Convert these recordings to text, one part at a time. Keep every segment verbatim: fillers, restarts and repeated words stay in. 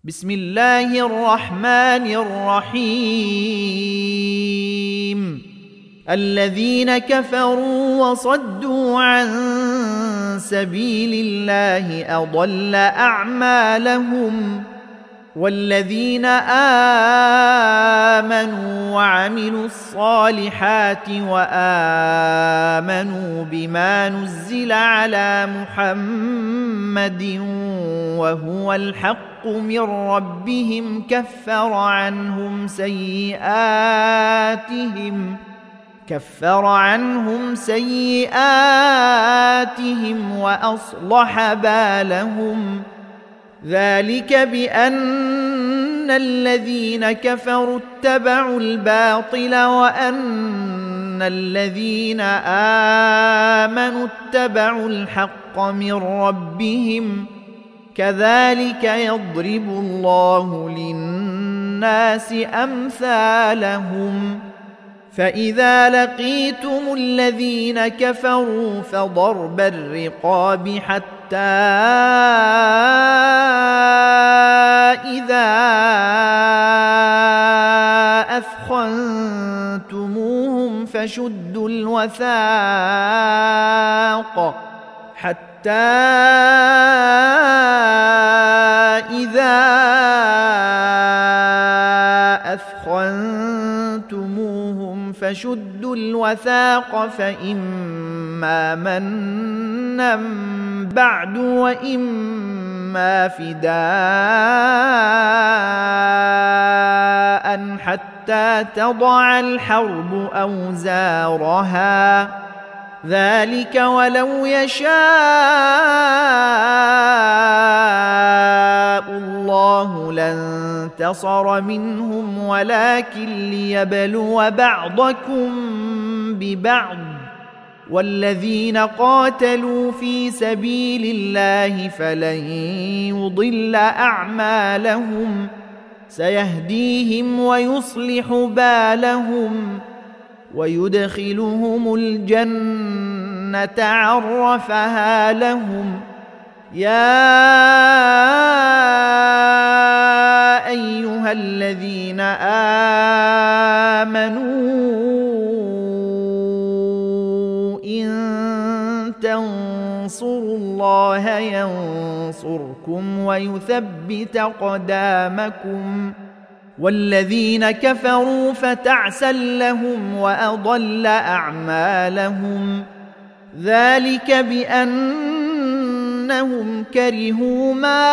بسم الله الرحمن الرحيم. الذين كفروا وصدوا عن سبيل الله أضل أعمالهم، والذين آمنوا وعملوا الصالحات وآمنوا بما نزل على محمد وهو الحق من ربهم كفر عنهم سيئاتهم كفر عنهم سيئاتهم وأصلح بالهم. ذلك بأن الذين كفروا اتبعوا الباطل وأن الذين آمنوا اتبعوا الحق من ربهم، كذلك يضرب الله للناس أمثالهم. فإذا لقيتم الذين كفروا فضرب الرقاب حتى إذا أثخنتموهم فشدوا الوثاق حتى إذا أثخنتموهم فشدوا الوثاق فإما منا بعد وإما فداء حتى تضع الحرب أوزارها. ذلك ولو يشاء الله لانتصر منهم ولكن ليبلو بعضكم ببعض، والذين قاتلوا في سبيل الله فلن يضل أعمالهم، سيهديهم ويصلح بالهم ويدخلهم الجنة عرفها لهم. يا أيها الذين آمنوا إن تنصروا الله ينصركم ويثبت أقدامكم، والذين كفروا فتعسا لهم وأضل أعمالهم. ذلك بأنهم كرهوا ما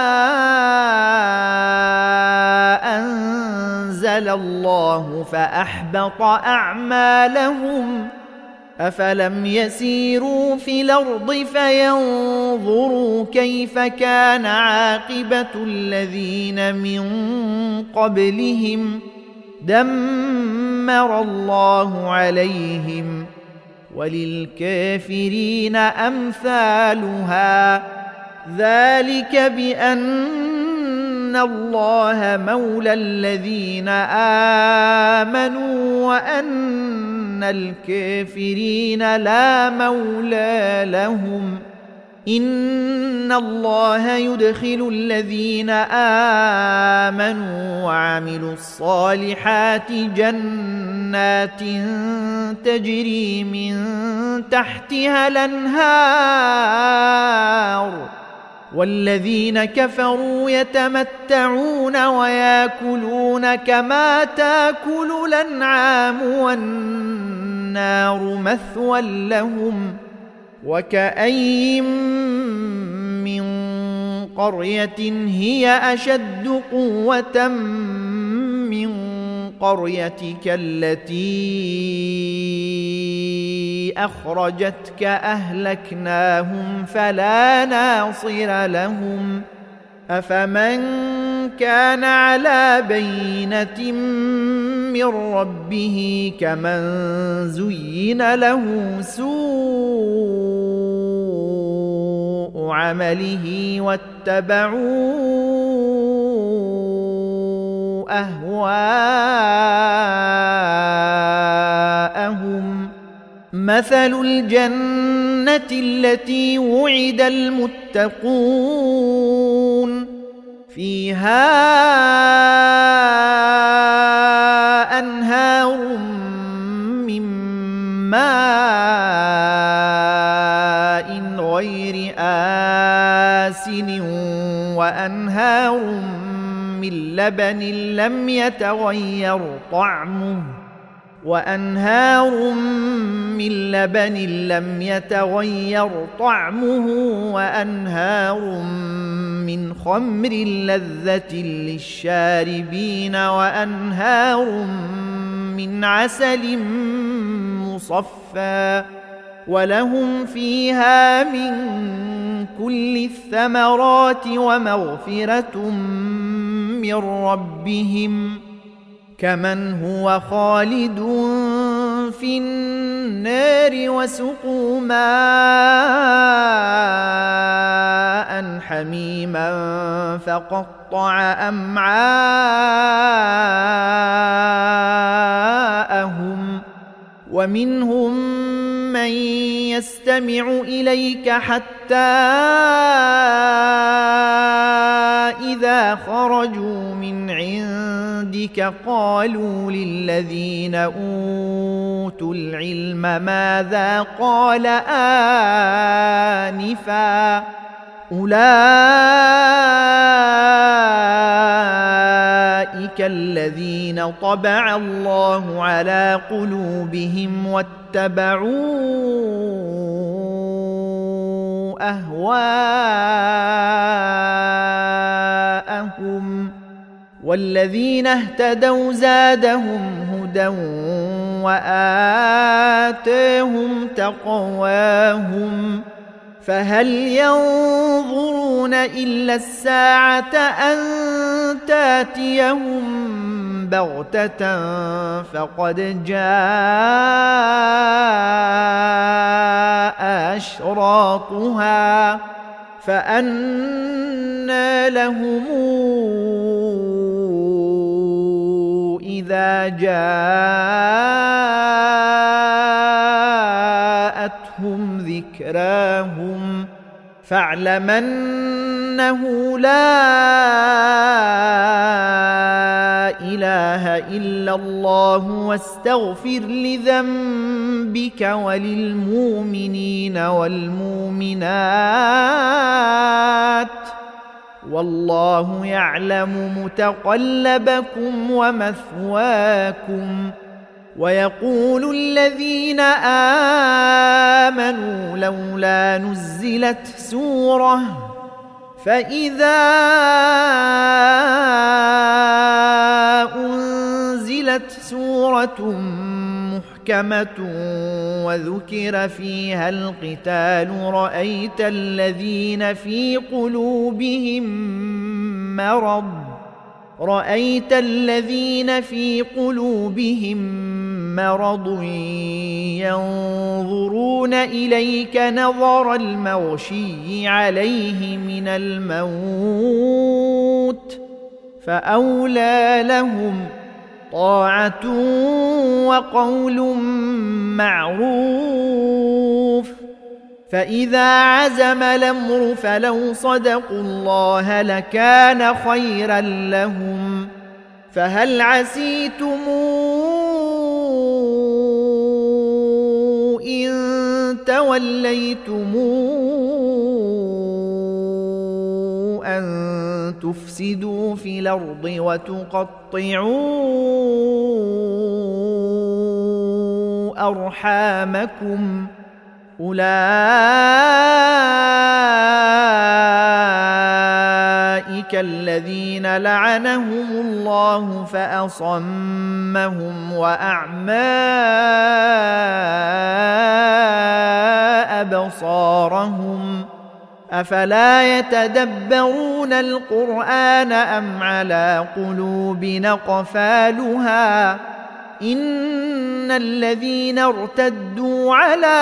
أنزل الله فأحبط أعمالهم. أفلم يسيروا في الأرض فينظروا كيف كان عاقبة الذين من قبلهم، دمر الله عليهم وللكافرين أمثالها. ذلك بأن الله مولى الذين آمنوا وأن الكافرين لا مولى لهم. إن الله يدخل الذين آمنوا وعملوا الصالحات جنات تجري من تحتها الأنهار، والذين كفروا يتمتعون ويأكلون كما تأكل الأنعام والنار مثوى لهم. وكأين من قرية هي أشد قوة من قريتك التي أخرجتك أهلكناهم فلا ناصر لهم. أفمن كان على بينة من ربه كمن زين له سوء عمله واتبعوا أهواءهم. مثل الجنة التي وعد المتقون فيها أنهار من ماء غير آسن وأنهار من لبن لم يتغير طعمه وأنهار من لبن لم يتغير طعمه وأنهار من خمر لذة للشاربين وأنهار من عسل مصفى ولهم فيها من كل الثمرات ومغفرة من ربهم كمن هو خالد في النار وسقوا ماء حميما فقطع أمعاءهم ومنهم من يستمع إليك حتى إذا خرجوا من عندك قالوا للذين أوتوا العلم ماذا قال آنفا أولئك الذين طبع الله على قلوبهم واتبعوا أهواءهم والذين اهتدوا زادهم هدى وآتاهم تقواهم فهل ينظرون إلا الساعة أن تاتيهم بغتة فقد جاء أشراطها فأنى لهم إذا جاءتهم ذكراهم فاعلم أنه لا إله إلا الله واستغفر لذنبك وللمؤمنين والمؤمنات والله يعلم متقلبكم ومثواكم ويقول الذين آمنوا لولا نزلت سورة فإذا أنزلت سورة محكمة وذكر فيها القتال رأيت الذين في قلوبهم مرض رأيت الذين في قلوبهم مرض ينظرون إليك نظر المغشي عليه من الموت فأولى لهم طاعة وقول معروف فإذا عزم الأمر فلو صدقوا الله لكان خيرا لهم فهل عسيتم إن توليتم أن تفسدوا في الأرض وتقطعوا أرحامكم أولئك الذين لعنهم الله فأصمهم وأعمى أبصارهم أفلا يتدبرون القرآن أم على قلوب أقفالها إن الذين ارتدوا على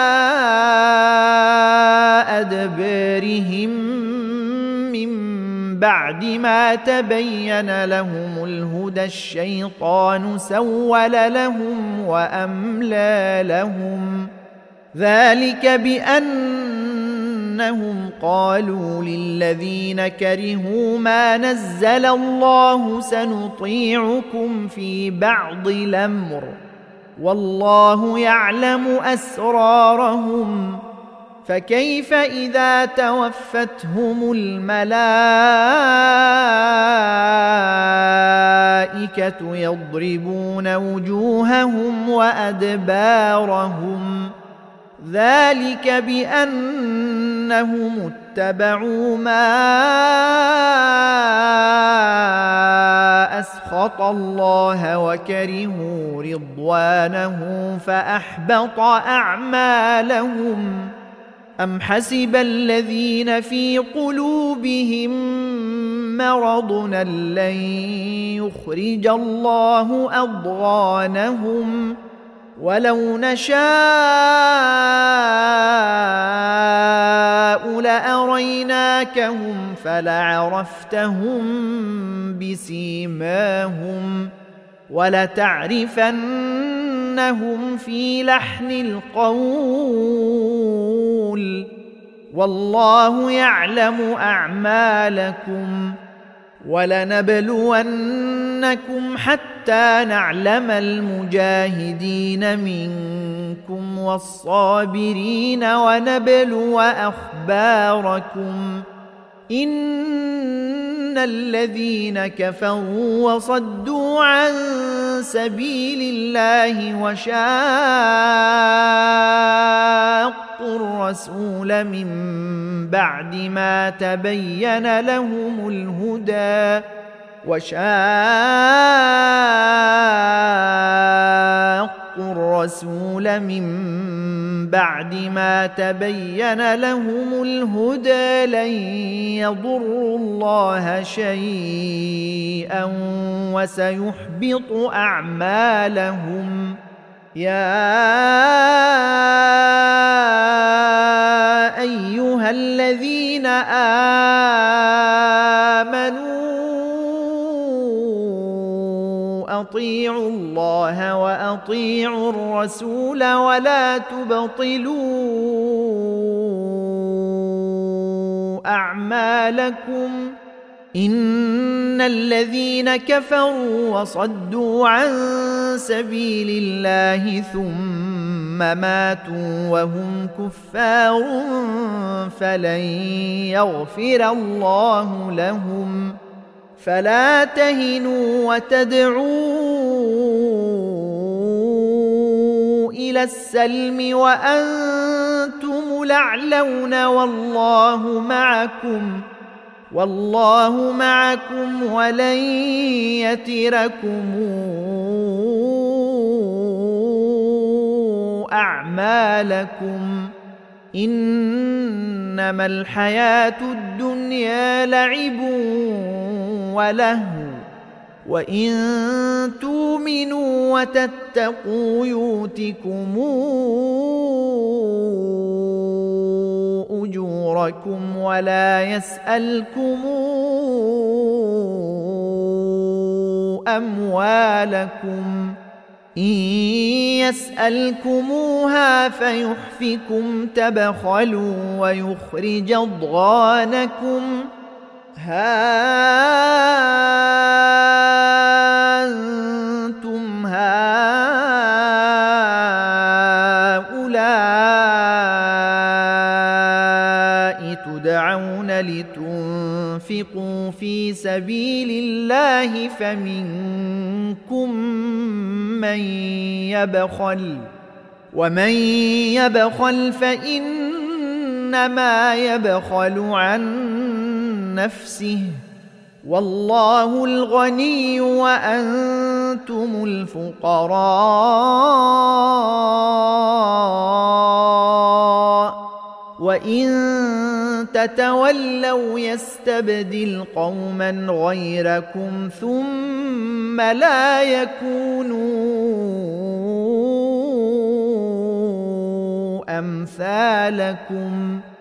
أدبارهم من بعد ما تبين لهم الهدى الشيطان سول لهم وأملى لهم ذلك بأن أنهم قالوا للذين كرهوا ما نزل الله سنطيعكم في بعض الأمر والله يعلم أسرارهم فكيف إذا توفتهم الملائكة يضربون وجوههم وأدبارهم ذلك بأنهم اتبعوا ما أسخط الله وكرهوا رضوانه فأحبط أعمالهم أم حسب الذين في قلوبهم مرض أن لن يخرج الله أضغانهم ولو نشاء لأريناكهم فلعرفتهم بسيماهم ولتعرفنهم في لحن القول والله يعلم أعمالكم ولنبلونكم حتى نعلم المجاهدين منكم والصابرين ونبلو أخباركم إن الذين كفروا وصدوا عن سبيل الله وشاقوا الرسول من بعد ما تبين لهم الهدى وشاقوا الرسول من بعد ما تبين لهم الهدى لن يضروا الله شيئا وسيحبط أعمالهم يا أيها الذين آمنوا أطيعوا الله وأطيعوا الرسول ولا تبطلوا أعمالكم إن الذين كفروا وصدوا عن سبيل الله ثم ماتوا وهم كفار فلن يغفر الله لهم فلا تهنوا وتدعوا إلى السلم وأنتم الأعلون والله معكم والله معكم ولن يتركم أعمالكم إنما الحياة الدنيا لعب ولهو وإن تؤمنوا وتتقوا يؤتكم أجوركم ولا يسألكم أموالكم إن يسألكموها فيحفكم تبخلوا ويخرج أضغانكم ها أنتم هؤلاء تدعون لتنفقوا في سبيل الله فمنكم من يبخل ومن يبخل فإنما يبخل عن نفسه والله الغني وأنتم الفقراء وإن تتولوا يستبدل قوما غيركم ثم لا يكونوا أمثالكم